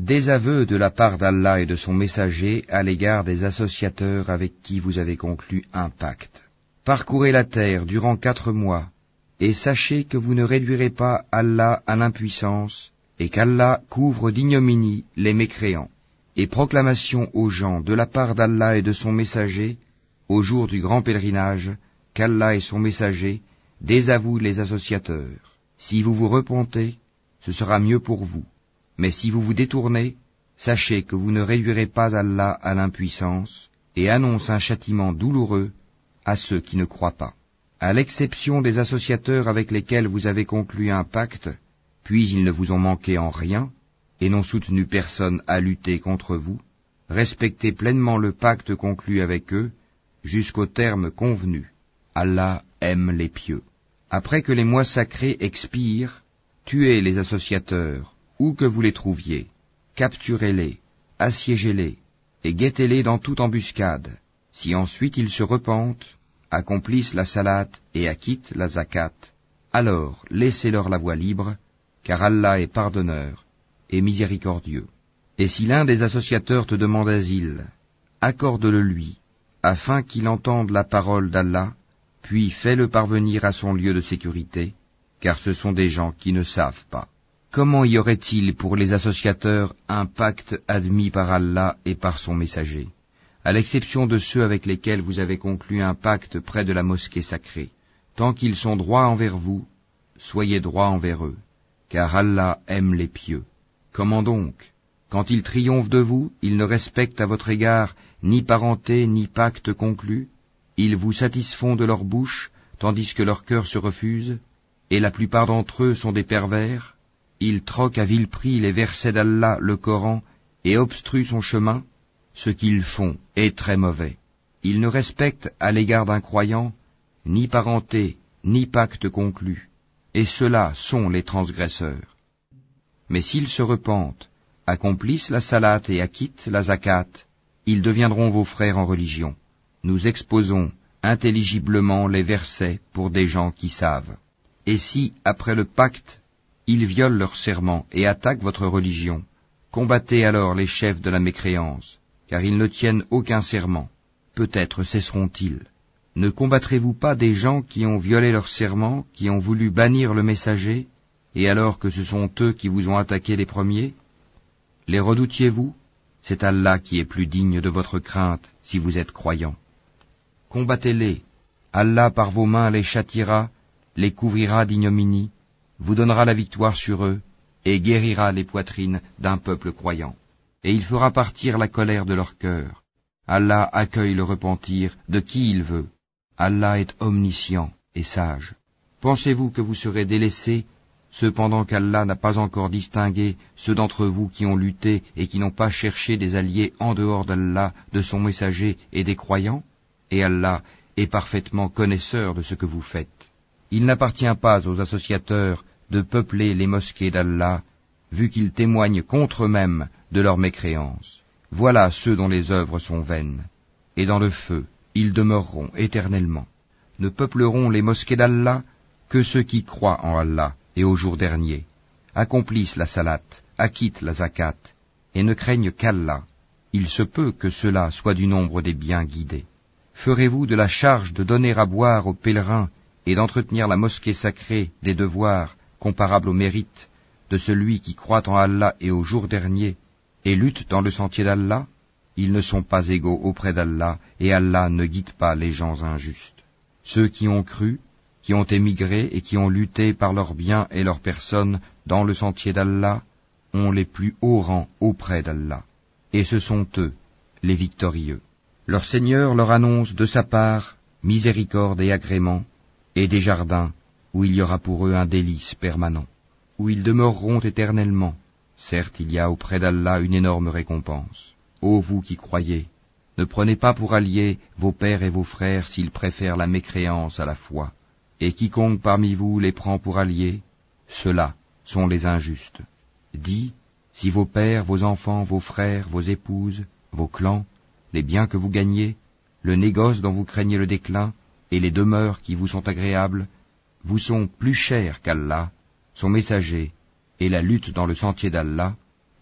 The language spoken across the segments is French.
Désaveu de la part d'Allah et de son messager à l'égard des associateurs avec qui vous avez conclu un pacte. Parcourez la terre durant 4 mois, et sachez que vous ne réduirez pas Allah à l'impuissance, et qu'Allah couvre d'ignominie les mécréants. Et proclamation aux gens de la part d'Allah et de son messager, au jour du grand pèlerinage, qu'Allah et son messager désavouent les associateurs. Si vous vous repentez, ce sera mieux pour vous. Mais si vous vous détournez, sachez que vous ne réduirez pas Allah à l'impuissance, et annonce un châtiment douloureux à ceux qui ne croient pas. À l'exception des associateurs avec lesquels vous avez conclu un pacte, puis ils ne vous ont manqué en rien, et n'ont soutenu personne à lutter contre vous, respectez pleinement le pacte conclu avec eux, jusqu'au terme convenu. Allah aime les pieux. Après que les mois sacrés expirent, tuez les associateurs, où que vous les trouviez, capturez-les, assiégez-les, et guettez-les dans toute embuscade. Si ensuite ils se repentent, accomplissent la salate et acquittent la zakat, alors laissez-leur la voie libre, car Allah est pardonneur et miséricordieux. Et si l'un des associateurs te demande asile, accorde-le lui, afin qu'il entende la parole d'Allah, puis fais-le parvenir à son lieu de sécurité, car ce sont des gens qui ne savent pas. Comment y aurait-il pour les associateurs un pacte admis par Allah et par son messager, à l'exception de ceux avec lesquels vous avez conclu un pacte près de la mosquée sacrée? Tant qu'ils sont droits envers vous, soyez droits envers eux, car Allah aime les pieux. Comment donc, quand ils triomphent de vous, ils ne respectent à votre égard ni parenté ni pacte conclu? Ils vous satisfont de leur bouche, tandis que leur cœur se refuse, et la plupart d'entre eux sont des pervers. Ils troquent à vil prix les versets d'Allah, le Coran, et obstruent son chemin. Ce qu'ils font est très mauvais. Ils ne respectent à l'égard d'un croyant ni parenté, ni pacte conclu, et ceux-là sont les transgresseurs. Mais s'ils se repentent, accomplissent la salate et acquittent la zakat, ils deviendront vos frères en religion. Nous exposons intelligiblement les versets pour des gens qui savent. Et si, après le pacte, ils violent leur serment et attaquent votre religion, combattez alors les chefs de la mécréance, car ils ne tiennent aucun serment. Peut-être cesseront-ils. Ne combattrez-vous pas des gens qui ont violé leur serment, qui ont voulu bannir le messager, et alors que ce sont eux qui vous ont attaqué les premiers? Les redoutiez-vous? C'est Allah qui est plus digne de votre crainte, si vous êtes croyants. Combattez-les. Allah par vos mains les châtiera, les couvrira d'ignominie, vous donnera la victoire sur eux, et guérira les poitrines d'un peuple croyant. Et il fera partir la colère de leur cœur. Allah accueille le repentir de qui il veut. Allah est omniscient et sage. Pensez-vous que vous serez délaissés, cependant qu'Allah n'a pas encore distingué ceux d'entre vous qui ont lutté et qui n'ont pas cherché des alliés en dehors d'Allah, de son messager et des croyants? Et Allah est parfaitement connaisseur de ce que vous faites. Il n'appartient pas aux associateurs de peupler les mosquées d'Allah, vu qu'ils témoignent contre eux-mêmes de leur mécréance. Voilà ceux dont les œuvres sont vaines. Et dans le feu, ils demeureront éternellement. Ne peupleront les mosquées d'Allah que ceux qui croient en Allah et au jour dernier, accomplissent la salate, acquittent la zakat, et ne craignent qu'Allah. Il se peut que cela soit du nombre des bien guidés. Ferez-vous de la charge de donner à boire aux pèlerins et d'entretenir la mosquée sacrée des devoirs comparables au mérite de celui qui croit en Allah et au jour dernier et lutte dans le sentier d'Allah? Ils ne sont pas égaux auprès d'Allah, et Allah ne guide pas les gens injustes. Ceux qui ont cru, qui ont émigré et qui ont lutté par leurs biens et leurs personnes dans le sentier d'Allah, ont les plus hauts rangs auprès d'Allah. Et ce sont eux, les victorieux. Leur Seigneur leur annonce de sa part miséricorde et agrément, et des jardins où il y aura pour eux un délice permanent, où ils demeureront éternellement. Certes, il y a auprès d'Allah une énorme récompense. Ô vous qui croyez, ne prenez pas pour alliés vos pères et vos frères s'ils préfèrent la mécréance à la foi. Et quiconque parmi vous les prend pour alliés, ceux-là sont les injustes. Dis, si vos pères, vos enfants, vos frères, vos épouses, vos clans, les biens que vous gagnez, le négoce dont vous craignez le déclin, et les demeures qui vous sont agréables, vous sont plus chers qu'Allah, son messager, et la lutte dans le sentier d'Allah,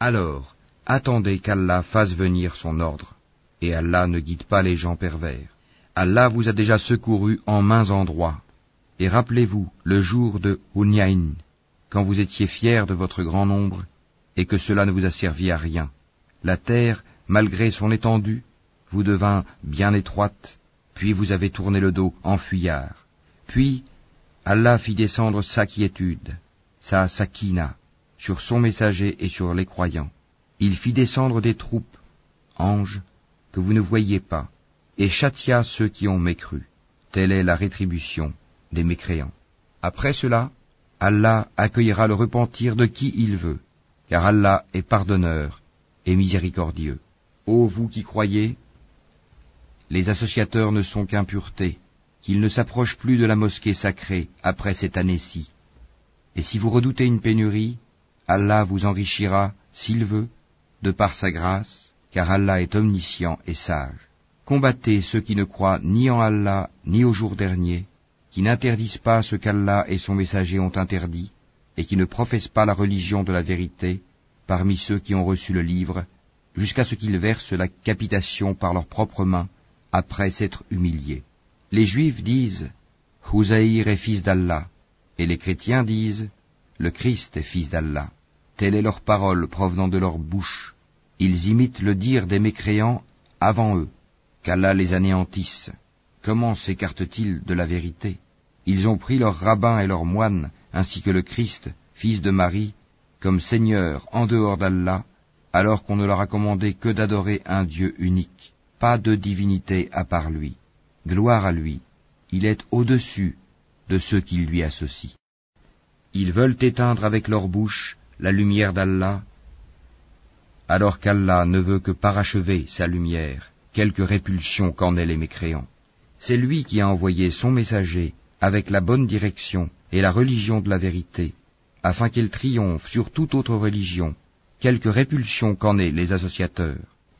Alors, attendez qu'Allah fasse venir son ordre, et Allah ne guide pas les gens pervers. Allah vous a déjà secouru en maints endroits, et rappelez-vous le jour de Hunayn, quand vous étiez fiers de votre grand nombre, et que cela ne vous a servi à rien. La terre, malgré son étendue, vous devint bien étroite, puis vous avez tourné le dos en fuyard. Puis, Allah fit descendre sa quiétude, sa sakina, sur son messager et sur les croyants. Il fit descendre des troupes, anges, que vous ne voyiez pas, et châtia ceux qui ont mécru. Telle est la rétribution des mécréants. Après cela, Allah accueillera le repentir de qui il veut, car Allah est pardonneur et miséricordieux. Ô vous qui croyez, les associateurs ne sont qu'impureté, qu'ils ne s'approchent plus de la mosquée sacrée après cette année-ci. Et si vous redoutez une pénurie, Allah vous enrichira, s'il veut, de par sa grâce, car Allah est omniscient et sage. Combattez ceux qui ne croient ni en Allah, ni au jour dernier, qui n'interdisent pas ce qu'Allah et son messager ont interdit, et qui ne professent pas la religion de la vérité, parmi ceux qui ont reçu le livre, jusqu'à ce qu'ils versent la capitation par leurs propres mains, après s'être humiliés. Les Juifs disent « Uzaïr est fils d'Allah », et les chrétiens disent « Le Christ est fils d'Allah ». Telle est leur parole provenant de leur bouche. Ils imitent le dire des mécréants avant eux, qu'Allah les anéantisse. Comment s'écartent-ils de la vérité? Ils ont pris leurs rabbins et leurs moines, ainsi que le Christ, fils de Marie, comme Seigneur en dehors d'Allah, alors qu'on ne leur a commandé que d'adorer un Dieu unique, pas de divinité à part lui. Gloire à lui, il est au-dessus de ceux qui lui associent. Ils veulent éteindre avec leur bouche la lumière d'Allah, alors qu'Allah ne veut que parachever sa lumière, quelque répulsion qu'en aient les mécréants. C'est lui qui a envoyé son messager avec la bonne direction et la religion de la vérité, afin qu'elle triomphe sur toute autre religion, quelque répulsion qu'en aient les associateurs.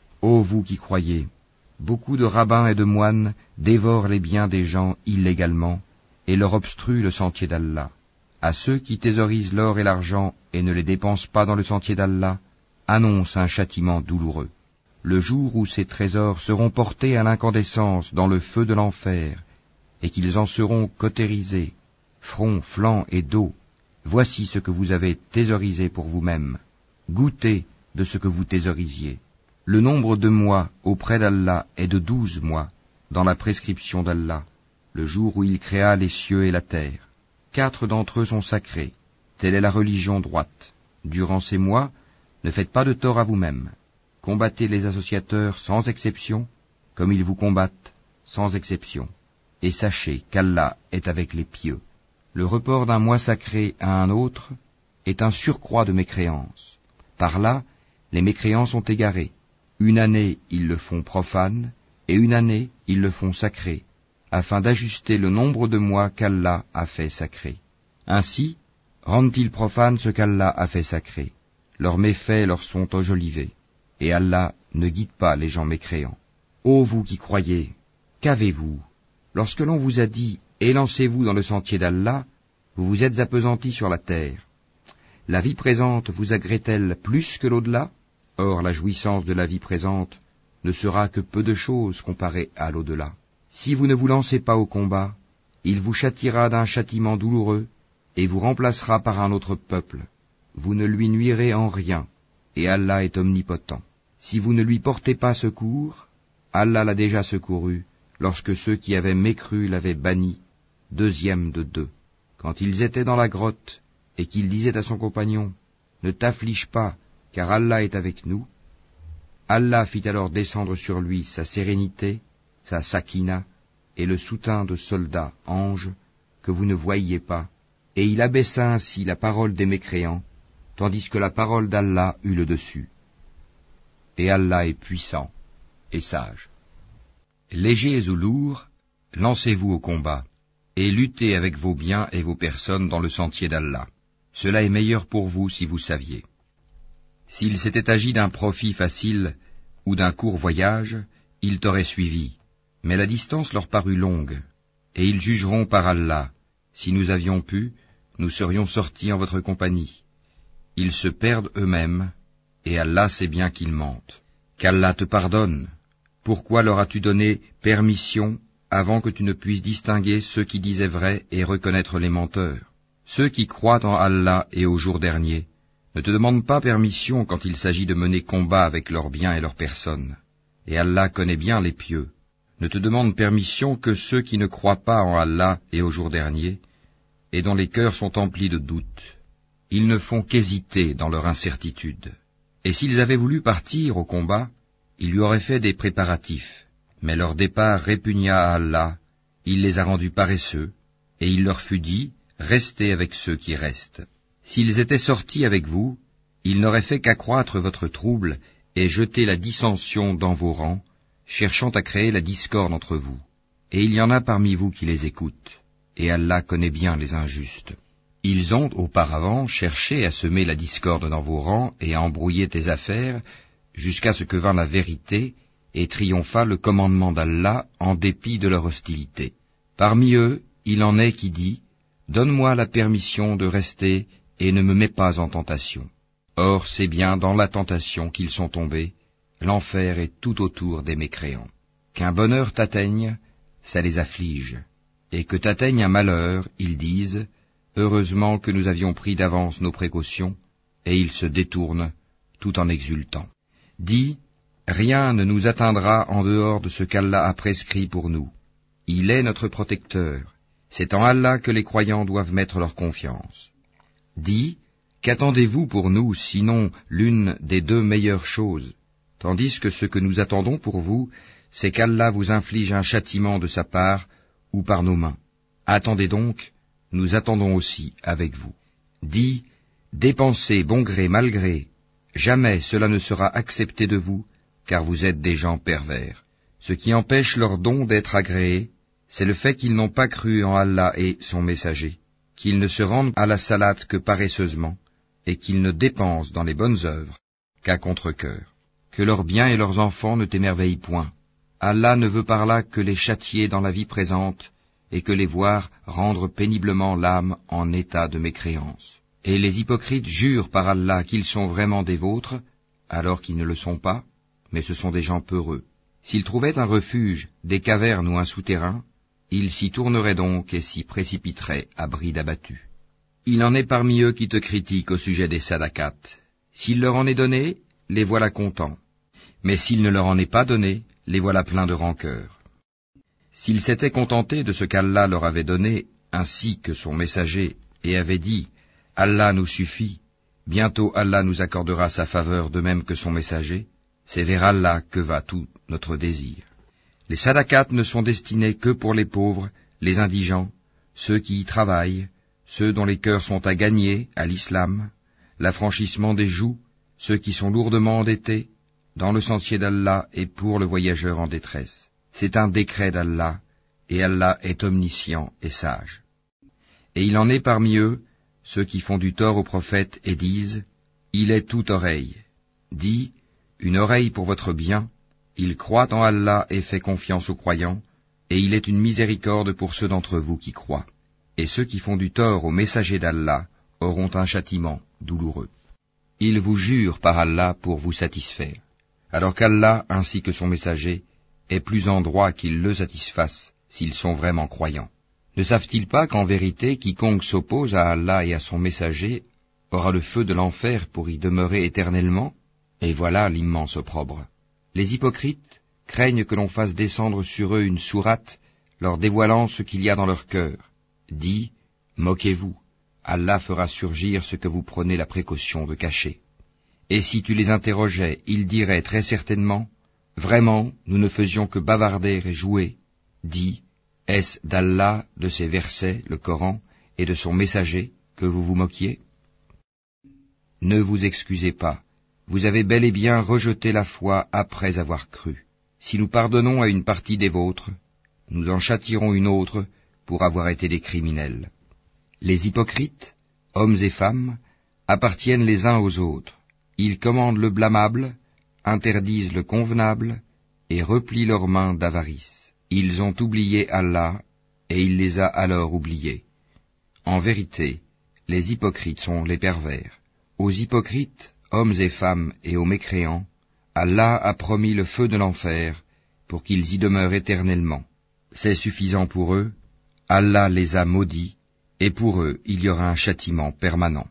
Ô vous qui croyez, beaucoup de rabbins et de moines dévorent les biens des gens illégalement et leur obstruent le sentier d'Allah. À ceux qui thésaurisent l'or et l'argent et ne les dépensent pas dans le sentier d'Allah, annonce un châtiment douloureux. Le jour où ces trésors seront portés à l'incandescence dans le feu de l'enfer, et qu'ils en seront cautérisés, front, flanc et dos, voici ce que vous avez thésaurisé pour vous-même. Goûtez de ce que vous thésaurisiez. Le nombre de mois auprès d'Allah est de 12 mois, dans la prescription d'Allah, le jour où il créa les cieux et la terre. 4 d'entre eux sont sacrés. Telle est la religion droite. Durant ces mois, ne faites pas de tort à vous-même. Combattez les associateurs sans exception, comme ils vous combattent sans exception. Et sachez qu'Allah est avec les pieux. Le report d'un mois sacré à un autre est un surcroît de mécréance. Par là, les mécréants sont égarés. Une année, ils le font profane, et une année, ils le font sacré, afin d'ajuster le nombre de mois qu'Allah a fait sacré. Ainsi, rendent-ils profane ce qu'Allah a fait sacré. Leurs méfaits leur sont enjolivés, et Allah ne guide pas les gens mécréants. Ô vous qui croyez, qu'avez-vous? Lorsque l'on vous a dit « Élancez-vous dans le sentier d'Allah », vous vous êtes appesantis sur la terre. La vie présente vous agrée-t-elle plus que l'au-delà? Or la jouissance de la vie présente ne sera que peu de choses comparée à l'au-delà. Si vous ne vous lancez pas au combat, il vous châtiera d'un châtiment douloureux et vous remplacera par un autre peuple. Vous ne lui nuirez en rien, et Allah est omnipotent. Si vous ne lui portez pas secours, Allah l'a déjà secouru, lorsque ceux qui avaient mécru l'avaient banni, 2e de 2. Quand ils étaient dans la grotte, et qu'il disait à son compagnon, « Ne t'afflige pas, car Allah est avec nous », Allah fit alors descendre sur lui sa sérénité, sa sakina, et le soutien de soldats, anges, que vous ne voyiez pas, et il abaissa ainsi la parole des mécréants, tandis que la parole d'Allah eut le dessus. Et Allah est puissant et sage. Légers ou lourds, lancez-vous au combat, et luttez avec vos biens et vos personnes dans le sentier d'Allah. Cela est meilleur pour vous si vous saviez. S'il s'était agi d'un profit facile ou d'un court voyage, ils t'auraient suivi, mais la distance leur parut longue, et ils jugeront par Allah. Si nous avions pu, nous serions sortis en votre compagnie. Ils se perdent eux-mêmes, et Allah sait bien qu'ils mentent. Qu'Allah te pardonne. Pourquoi leur as-tu donné permission avant que tu ne puisses distinguer ceux qui disaient vrai et reconnaître les menteurs? Ceux qui croient en Allah et au jour dernier ne te demandent pas permission quand il s'agit de mener combat avec leurs biens et leurs personnes. Et Allah connaît bien les pieux. Ne te demandent permission que ceux qui ne croient pas en Allah et au jour dernier, et dont les cœurs sont emplis de doutes. Ils ne font qu'hésiter dans leur incertitude. Et s'ils avaient voulu partir au combat, il lui aurait fait des préparatifs. Mais leur départ répugna à Allah, il les a rendus paresseux, et il leur fut dit, restez avec ceux qui restent. S'ils étaient sortis avec vous, ils n'auraient fait qu'accroître votre trouble et jeter la dissension dans vos rangs, cherchant à créer la discorde entre vous. Et il y en a parmi vous qui les écoutent, et Allah connaît bien les injustes. Ils ont auparavant cherché à semer la discorde dans vos rangs et à embrouiller tes affaires, jusqu'à ce que vint la vérité et triompha le commandement d'Allah en dépit de leur hostilité. Parmi eux, il en est qui dit, « Donne-moi la permission de rester et ne me mets pas en tentation. » Or c'est bien dans la tentation qu'ils sont tombés, l'enfer est tout autour des mécréants. Qu'un bonheur t'atteigne, ça les afflige, et que t'atteigne un malheur, ils disent, « Heureusement que nous avions pris d'avance nos précautions, » et ils se détournent, tout en exultant. Dis, rien ne nous atteindra en dehors de ce qu'Allah a prescrit pour nous. Il est notre protecteur. C'est en Allah que les croyants doivent mettre leur confiance. Dis, qu'attendez-vous pour nous, sinon l'une des deux meilleures choses, tandis que ce que nous attendons pour vous, c'est qu'Allah vous inflige un châtiment de sa part ou par nos mains. Attendez donc, nous attendons aussi avec vous. Dis, dépensez bon gré mal gré, jamais cela ne sera accepté de vous, car vous êtes des gens pervers. Ce qui empêche leur don d'être agréé, c'est le fait qu'ils n'ont pas cru en Allah et son messager, qu'ils ne se rendent à la salate que paresseusement, et qu'ils ne dépensent dans les bonnes œuvres qu'à contre-cœur. Que leurs biens et leurs enfants ne t'émerveillent point. Allah ne veut par là que les châtier dans la vie présente, et que les voir rendre péniblement l'âme en état de mécréance. Et les hypocrites jurent par Allah qu'ils sont vraiment des vôtres, alors qu'ils ne le sont pas, mais ce sont des gens peureux. S'ils trouvaient un refuge, des cavernes ou un souterrain, ils s'y tourneraient donc et s'y précipiteraient à bride abattue. Il en est parmi eux qui te critiquent au sujet des sadakats. S'il leur en est donné, les voilà contents. Mais s'il ne leur en est pas donné, les voilà pleins de rancœur. S'ils s'étaient contentés de ce qu'Allah leur avait donné, ainsi que son messager, et avaient dit « Allah nous suffit, bientôt Allah nous accordera sa faveur de même que son messager », c'est vers Allah que va tout notre désir. Les sadakats ne sont destinés que pour les pauvres, les indigents, ceux qui y travaillent, ceux dont les cœurs sont à gagner à l'islam, l'affranchissement des joues, ceux qui sont lourdement endettés, dans le sentier d'Allah et pour le voyageur en détresse. C'est un décret d'Allah, et Allah est omniscient et sage. Et il en est parmi eux, ceux qui font du tort au prophète et disent, « Il est toute oreille. » Dis, « Une oreille pour votre bien, il croit en Allah et fait confiance aux croyants, et il est une miséricorde pour ceux d'entre vous qui croient. Et ceux qui font du tort au messager d'Allah auront un châtiment douloureux. Ils vous jurent par Allah pour vous satisfaire, alors qu'Allah ainsi que son messager est plus en droit qu'ils le satisfassent s'ils sont vraiment croyants. Ne savent-ils pas qu'en vérité quiconque s'oppose à Allah et à son messager aura le feu de l'enfer pour y demeurer éternellement? Et voilà l'immense opprobre. Les hypocrites craignent que l'on fasse descendre sur eux une sourate leur dévoilant ce qu'il y a dans leur cœur. Dis, moquez-vous, Allah fera surgir ce que vous prenez la précaution de cacher. Et si tu les interrogeais, ils diraient très certainement, vraiment, nous ne faisions que bavarder et jouer. Dis, est-ce d'Allah, de ses versets, le Coran, et de son messager, que vous vous moquiez? Ne vous excusez pas, vous avez bel et bien rejeté la foi après avoir cru. Si nous pardonnons à une partie des vôtres, nous en châtierons une autre pour avoir été des criminels. Les hypocrites, hommes et femmes, appartiennent les uns aux autres. Ils commandent le blâmable, interdisent le convenable, et replient leurs mains d'avarice. Ils ont oublié Allah, et il les a alors oubliés. En vérité, les hypocrites sont les pervers. Aux hypocrites, hommes et femmes, et aux mécréants, Allah a promis le feu de l'enfer, pour qu'ils y demeurent éternellement. C'est suffisant pour eux, Allah les a maudits, et pour eux il y aura un châtiment permanent.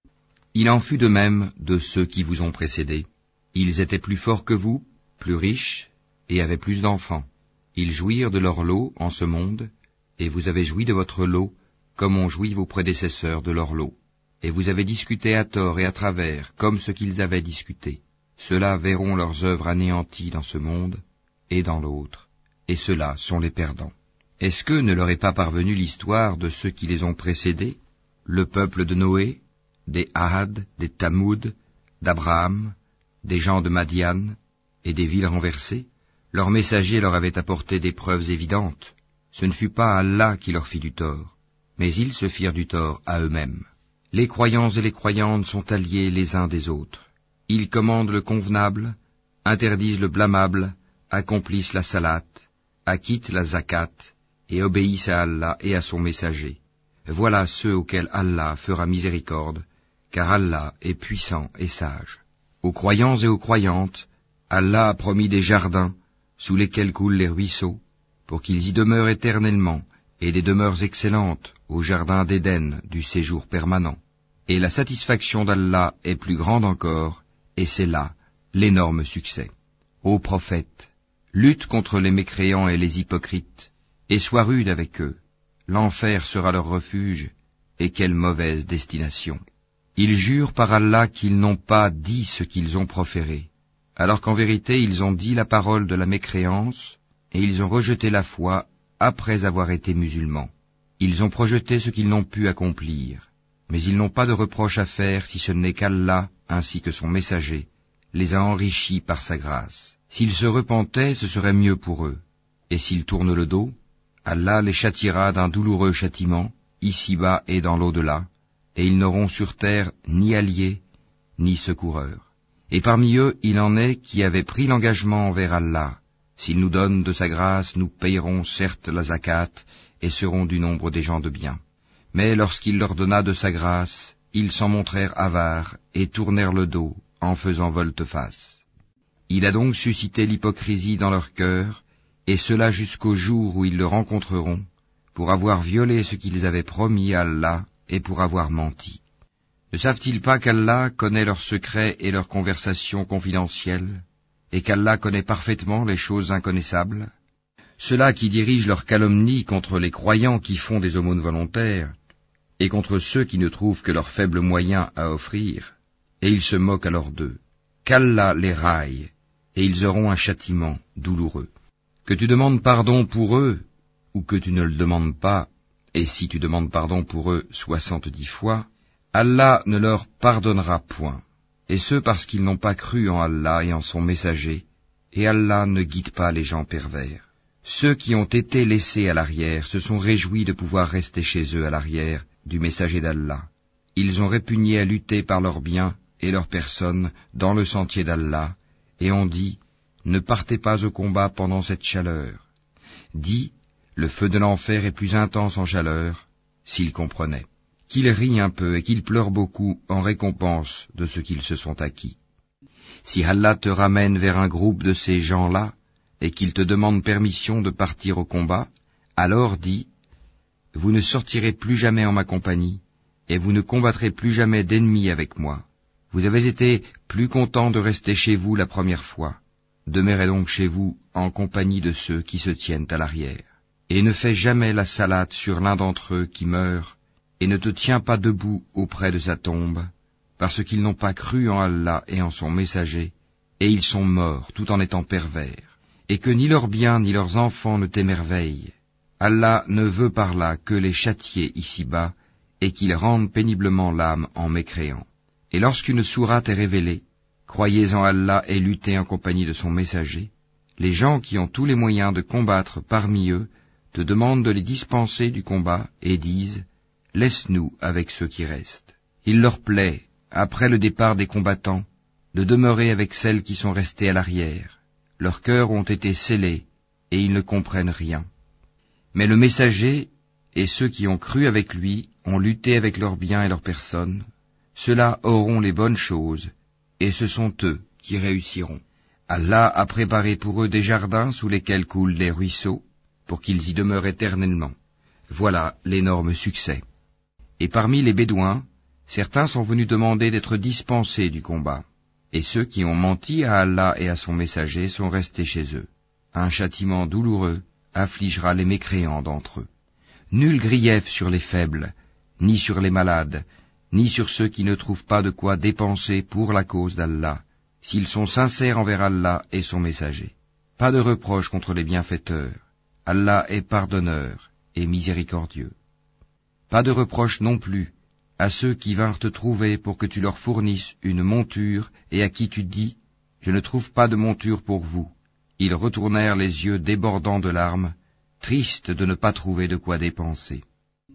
Il en fut de même de ceux qui vous ont précédés. Ils étaient plus forts que vous, plus riches, et avaient plus d'enfants. Ils jouirent de leur lot en ce monde, et vous avez joui de votre lot, comme ont joui vos prédécesseurs de leur lot. Et vous avez discuté à tort et à travers, comme ce qu'ils avaient discuté. Ceux-là verront leurs œuvres anéanties dans ce monde et dans l'autre, et ceux-là sont les perdants. Est-ce que ne leur est pas parvenue l'histoire de ceux qui les ont précédés, le peuple de Noé, des Had, des Tamoud, d'Abraham, des gens de Madian, et des villes renversées? Leurs messagers leur avaient apporté des preuves évidentes. Ce ne fut pas Allah qui leur fit du tort, mais ils se firent du tort à eux-mêmes. Les croyants et les croyantes sont alliés les uns des autres. Ils commandent le convenable, interdisent le blâmable, accomplissent la salate, acquittent la zakat, et obéissent à Allah et à son messager. Voilà ceux auxquels Allah fera miséricorde, car Allah est puissant et sage. Aux croyants et aux croyantes, Allah a promis des jardins, sous lesquels coulent les ruisseaux, pour qu'ils y demeurent éternellement, et des demeures excellentes, au jardin d'Éden du séjour permanent. Et la satisfaction d'Allah est plus grande encore, et c'est là l'énorme succès. Ô prophète, lutte contre les mécréants et les hypocrites, et sois rude avec eux. L'enfer sera leur refuge, et quelle mauvaise destination. Ils jurent par Allah qu'ils n'ont pas dit ce qu'ils ont proféré, alors qu'en vérité ils ont dit la parole de la mécréance, et ils ont rejeté la foi après avoir été musulmans. Ils ont projeté ce qu'ils n'ont pu accomplir, mais ils n'ont pas de reproche à faire si ce n'est qu'Allah, ainsi que son messager, les a enrichis par sa grâce. S'ils se repentaient, ce serait mieux pour eux, et s'ils tournent le dos, Allah les châtiera d'un douloureux châtiment, ici-bas et dans l'au-delà, et ils n'auront sur terre ni alliés, ni secoureurs. Et parmi eux, il en est qui avaient pris l'engagement envers Allah. S'il nous donne de sa grâce, nous payerons certes la zakat, et serons du nombre des gens de bien. Mais lorsqu'il leur donna de sa grâce, ils s'en montrèrent avares, et tournèrent le dos, en faisant volte-face. Il a donc suscité l'hypocrisie dans leur cœur, et cela jusqu'au jour où ils le rencontreront, pour avoir violé ce qu'ils avaient promis à Allah, et pour avoir menti. Ne savent-ils pas qu'Allah connaît leurs secrets et leurs conversations confidentielles, et qu'Allah connaît parfaitement les choses inconnaissables? Ceux-là qui dirigent leurs calomnies contre les croyants qui font des aumônes volontaires, et contre ceux qui ne trouvent que leurs faibles moyens à offrir, et ils se moquent alors d'eux. Qu'Allah les raille, et ils auront un châtiment douloureux. Que tu demandes pardon pour eux, ou que tu ne le demandes pas, et si tu demandes pardon pour eux 70 fois, Allah ne leur pardonnera point, et ce parce qu'ils n'ont pas cru en Allah et en son messager, et Allah ne guide pas les gens pervers. Ceux qui ont été laissés à l'arrière se sont réjouis de pouvoir rester chez eux à l'arrière du messager d'Allah. Ils ont répugné à lutter par leurs biens et leurs personnes dans le sentier d'Allah, et ont dit, ne partez pas au combat pendant cette chaleur. Dis, le feu de l'enfer est plus intense en chaleur, s'ils comprenaient. Qu'ils rient un peu et qu'ils pleurent beaucoup en récompense de ce qu'ils se sont acquis. Si Allah te ramène vers un groupe de ces gens-là, et qu'ils te demandent permission de partir au combat, alors dis, vous ne sortirez plus jamais en ma compagnie, et vous ne combattrez plus jamais d'ennemis avec moi. Vous avez été plus contents de rester chez vous la première fois. Demeurez donc chez vous en compagnie de ceux qui se tiennent à l'arrière. Et ne fais jamais la salate sur l'un d'entre eux qui meurt, et ne te tiens pas debout auprès de sa tombe, parce qu'ils n'ont pas cru en Allah et en son messager, et ils sont morts tout en étant pervers, et que ni leurs biens ni leurs enfants ne t'émerveillent. Allah ne veut par là que les châtier ici-bas, et qu'ils rendent péniblement l'âme en mécréant. Et lorsqu'une sourate est révélée, croyez en Allah et luttez en compagnie de son messager, les gens qui ont tous les moyens de combattre parmi eux te demandent de les dispenser du combat et disent « Laisse-nous avec ceux qui restent ». Il leur plaît, après le départ des combattants, de demeurer avec celles qui sont restées à l'arrière. Leurs cœurs ont été scellés et ils ne comprennent rien. Mais le messager et ceux qui ont cru avec lui ont lutté avec leurs biens et leurs personnes. Ceux-là auront les bonnes choses et ce sont eux qui réussiront. Allah a préparé pour eux des jardins sous lesquels coulent les ruisseaux, pour qu'ils y demeurent éternellement. Voilà l'énorme succès. Et parmi les Bédouins, certains sont venus demander d'être dispensés du combat, et ceux qui ont menti à Allah et à son messager sont restés chez eux. Un châtiment douloureux affligera les mécréants d'entre eux. Nul grief sur les faibles, ni sur les malades, ni sur ceux qui ne trouvent pas de quoi dépenser pour la cause d'Allah, s'ils sont sincères envers Allah et son messager. Pas de reproche contre les bienfaiteurs. Allah est pardonneur et miséricordieux. Pas de reproche non plus à ceux qui vinrent te trouver pour que tu leur fournisses une monture et à qui tu dis « Je ne trouve pas de monture pour vous ». Ils retournèrent les yeux débordants de larmes, tristes de ne pas trouver de quoi dépenser.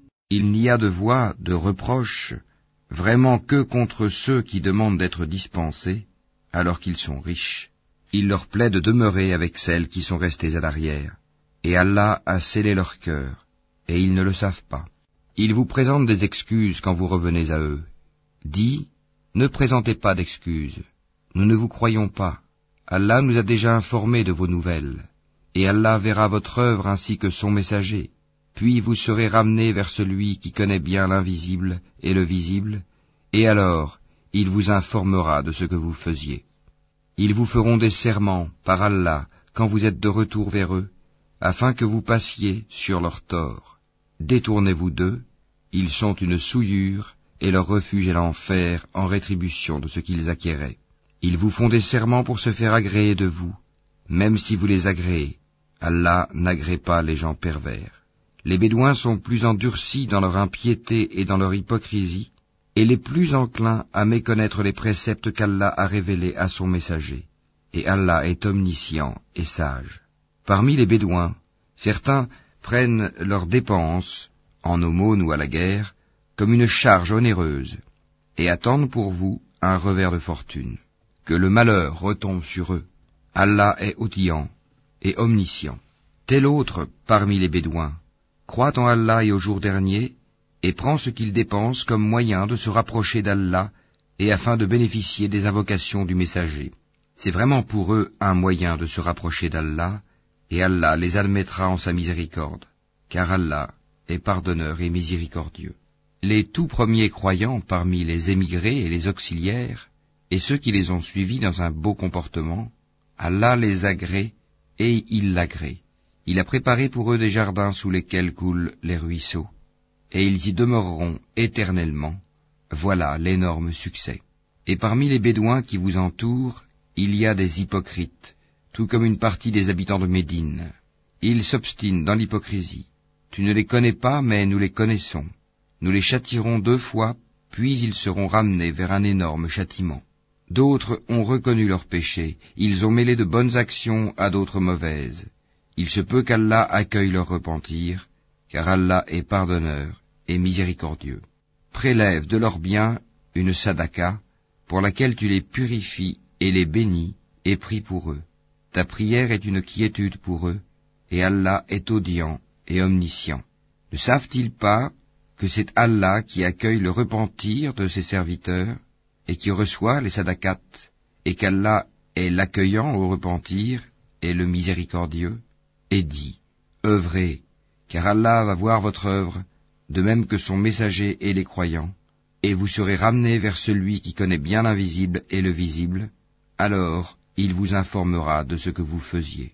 Il n'y a de voix, de reproche, vraiment que contre ceux qui demandent d'être dispensés, alors qu'ils sont riches. Il leur plaît de demeurer avec celles qui sont restées à l'arrière, et Allah a scellé leur cœur, et ils ne le savent pas. Ils vous présentent des excuses quand vous revenez à eux. Dis, ne présentez pas d'excuses, nous ne vous croyons pas. Allah nous a déjà informés de vos nouvelles, et Allah verra votre œuvre ainsi que son messager. Puis vous serez ramenés vers celui qui connaît bien l'invisible et le visible, et alors il vous informera de ce que vous faisiez. Ils vous feront des serments par Allah quand vous êtes de retour vers eux, afin que vous passiez sur leurs torts. Détournez-vous d'eux, ils sont une souillure, et leur refuge est l'enfer en rétribution de ce qu'ils acquéraient. Ils vous font des serments pour se faire agréer de vous, même si vous les agréez. Allah n'agrée pas les gens pervers. Les Bédouins sont plus endurcis dans leur impiété et dans leur hypocrisie, et les plus enclins à méconnaître les préceptes qu'Allah a révélés à son messager. Et Allah est omniscient et sage. Parmi les Bédouins, certains prennent leurs dépenses, en aumône ou à la guerre, comme une charge onéreuse, et attendent pour vous un revers de fortune. Que le malheur retombe sur eux. Allah est audient et omniscient. Tel autre parmi les Bédouins croit en Allah et au jour dernier, et prend ce qu'il dépense comme moyen de se rapprocher d'Allah et afin de bénéficier des invocations du messager. C'est vraiment pour eux un moyen de se rapprocher d'Allah, et Allah les admettra en sa miséricorde, car Allah est pardonneur et miséricordieux. Les tout premiers croyants parmi les émigrés et les auxiliaires, et ceux qui les ont suivis dans un beau comportement, Allah les agrée et il l'agrée. Il a préparé pour eux des jardins sous lesquels coulent les ruisseaux, et ils y demeureront éternellement. Voilà l'énorme succès. Et parmi les Bédouins qui vous entourent, il y a des hypocrites, tout comme une partie des habitants de Médine. Ils s'obstinent dans l'hypocrisie. Tu ne les connais pas, mais nous les connaissons. Nous les châtierons 2 fois, puis ils seront ramenés vers un énorme châtiment. D'autres ont reconnu leurs péchés, ils ont mêlé de bonnes actions à d'autres mauvaises. Il se peut qu'Allah accueille leur repentir, car Allah est pardonneur et miséricordieux. Prélève de leurs biens une sadaka, pour laquelle tu les purifies et les bénis, et prie pour eux. Ta prière est une quiétude pour eux, et Allah est audient et omniscient. Ne savent-ils pas que c'est Allah qui accueille le repentir de ses serviteurs, et qui reçoit les sadakats, et qu'Allah est l'accueillant au repentir, et le miséricordieux? Et dit, œuvrez, car Allah va voir votre œuvre, de même que son messager et les croyants, et vous serez ramenés vers celui qui connaît bien l'invisible et le visible, alors il vous informera de ce que vous faisiez.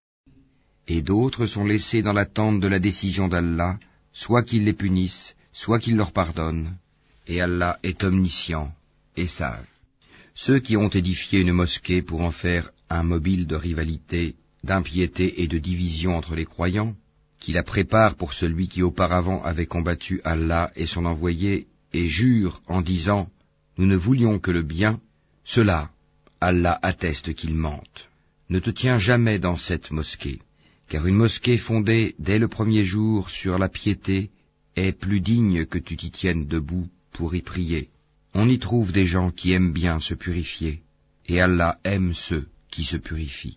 Et d'autres sont laissés dans l'attente de la décision d'Allah, soit qu'il les punisse, soit qu'il leur pardonne, et Allah est omniscient et sage. Ceux qui ont édifié une mosquée pour en faire un mobile de rivalité, d'impiété et de division entre les croyants, qui la préparent pour celui qui auparavant avait combattu Allah et son envoyé, et jure en disant « Nous ne voulions que le bien », cela, Allah atteste qu'ils mentent. Ne te tiens jamais dans cette mosquée, car une mosquée fondée dès le premier jour sur la piété est plus digne que tu t'y tiennes debout pour y prier. On y trouve des gens qui aiment bien se purifier, et Allah aime ceux qui se purifient.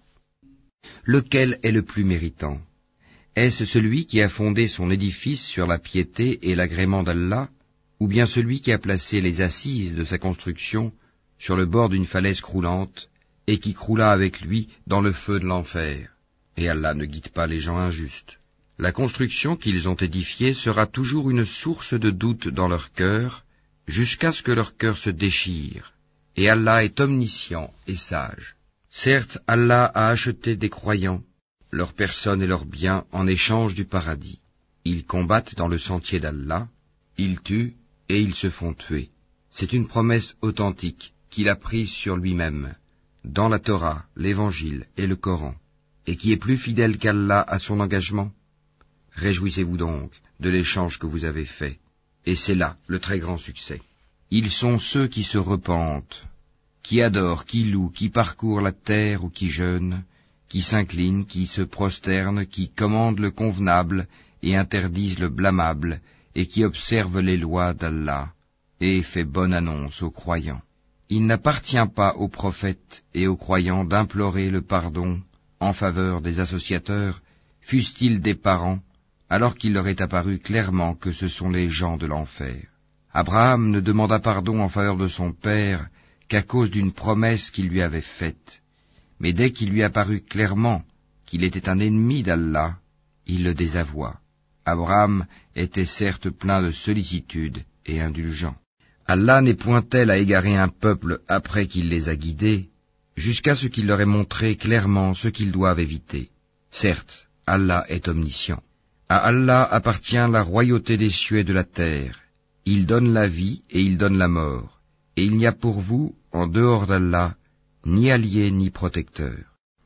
Lequel est le plus méritant? Est-ce celui qui a fondé son édifice sur la piété et l'agrément d'Allah, ou bien celui qui a placé les assises de sa construction sur le bord d'une falaise croulante, et qui croula avec lui dans le feu de l'enfer. Et Allah ne guide pas les gens injustes. La construction qu'ils ont édifiée sera toujours une source de doute dans leur cœur, jusqu'à ce que leur cœur se déchire. Et Allah est omniscient et sage. Certes, Allah a acheté des croyants, leurs personnes et leurs biens en échange du paradis. Ils combattent dans le sentier d'Allah, ils tuent et ils se font tuer. C'est une promesse authentique qu'il a prise sur lui-même, dans la Torah, l'Évangile et le Coran, et qui est plus fidèle qu'Allah à son engagement. Réjouissez-vous donc de l'échange que vous avez fait, et c'est là le très grand succès. Ils sont ceux qui se repentent, qui adorent, qui louent, qui parcourent la terre ou qui jeûnent, qui s'inclinent, qui se prosternent, qui commandent le convenable et interdisent le blâmable, et qui observent les lois d'Allah, et fait bonne annonce aux croyants. Il n'appartient pas aux prophètes et aux croyants d'implorer le pardon en faveur des associateurs, fussent-ils des parents, alors qu'il leur est apparu clairement que ce sont les gens de l'enfer. Abraham ne demanda pardon en faveur de son père qu'à cause d'une promesse qu'il lui avait faite, mais dès qu'il lui apparut clairement qu'il était un ennemi d'Allah, il le désavoua. Abraham était certes plein de sollicitude et indulgent. Allah n'est point tel à égarer un peuple après qu'il les a guidés, jusqu'à ce qu'il leur ait montré clairement ce qu'ils doivent éviter. Certes, Allah est omniscient. À Allah appartient la royauté des cieux et de la terre. Il donne la vie et il donne la mort, et il n'y a pour vous, en dehors d'Allah, ni allié ni protecteur.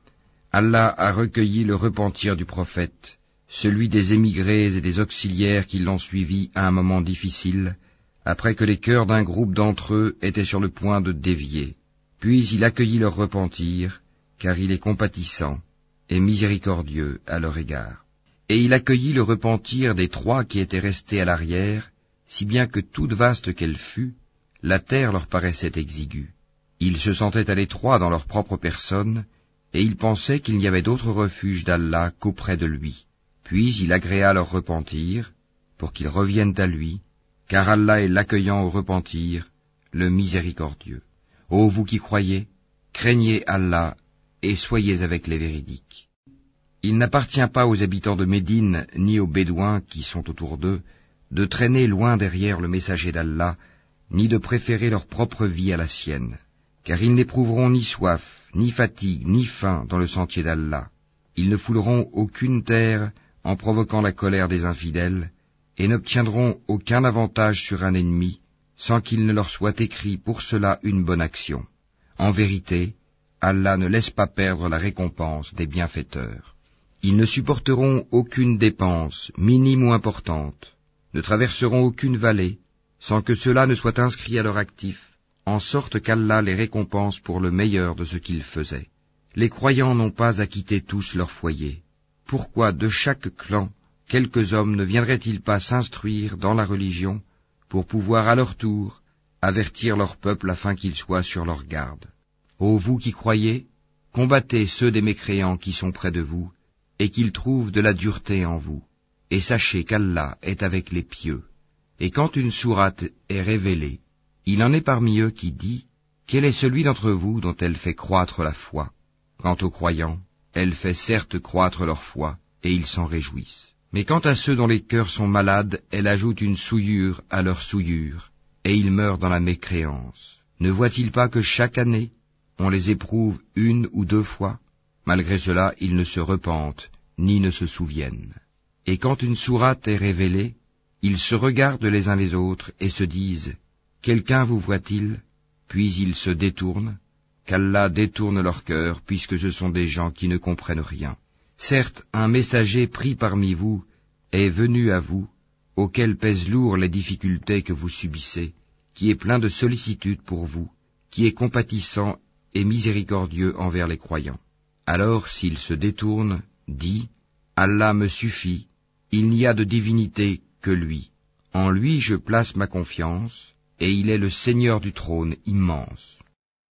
Allah a recueilli le repentir du prophète, celui des émigrés et des auxiliaires qui l'ont suivi à un moment difficile, après que les cœurs d'un groupe d'entre eux étaient sur le point de dévier. Puis il accueillit leur repentir, car il est compatissant et miséricordieux à leur égard. Et il accueillit le repentir des 3 qui étaient restés à l'arrière, si bien que toute vaste qu'elle fût, la terre leur paraissait exiguë. Ils se sentaient à l'étroit dans leur propre personne, et ils pensaient qu'il n'y avait d'autre refuge d'Allah qu'auprès de lui. Puis il agréa leur repentir, pour qu'ils reviennent à lui, car Allah est l'accueillant au repentir, le miséricordieux. Ô vous qui croyez, craignez Allah et soyez avec les véridiques. Il n'appartient pas aux habitants de Médine, ni aux Bédouins qui sont autour d'eux, de traîner loin derrière le messager d'Allah, ni de préférer leur propre vie à la sienne, car ils n'éprouveront ni soif, ni fatigue, ni faim dans le sentier d'Allah. Ils ne fouleront aucune terre en provoquant la colère des infidèles, et n'obtiendront aucun avantage sur un ennemi, sans qu'il ne leur soit écrit pour cela une bonne action. En vérité, Allah ne laisse pas perdre la récompense des bienfaiteurs. Ils ne supporteront aucune dépense, minime ou importante, ne traverseront aucune vallée, sans que cela ne soit inscrit à leur actif, en sorte qu'Allah les récompense pour le meilleur de ce qu'ils faisaient. Les croyants n'ont pas à quitter tous leur foyer. Pourquoi de chaque clan, quelques hommes ne viendraient-ils pas s'instruire dans la religion, pour pouvoir à leur tour avertir leur peuple afin qu'ils soient sur leur garde? Ô vous qui croyez, combattez ceux des mécréants qui sont près de vous, et qu'ils trouvent de la dureté en vous, et sachez qu'Allah est avec les pieux. Et quand une sourate est révélée, il en est parmi eux qui dit, quel est celui d'entre vous dont elle fait croître la foi? Quant aux croyants, elle fait certes croître leur foi, et ils s'en réjouissent. Mais quant à ceux dont les cœurs sont malades, elle ajoute une souillure à leur souillure, et ils meurent dans la mécréance. Ne voient-ils pas que chaque année, on les éprouve 1 ou 2 fois? Malgré cela, ils ne se repentent, ni ne se souviennent. Et quand une sourate est révélée, ils se regardent les uns les autres et se disent, quelqu'un vous voit-il? Puis ils se détournent, qu'Allah détourne leur cœur, puisque ce sont des gens qui ne comprennent rien. Certes, un messager pris parmi vous est venu à vous, auquel pèsent lourd les difficultés que vous subissez, qui est plein de sollicitude pour vous, qui est compatissant et miséricordieux envers les croyants. Alors, s'il se détourne, dit, Allah me suffit, il n'y a de divinité que lui. En lui je place ma confiance, et il est le Seigneur du trône immense.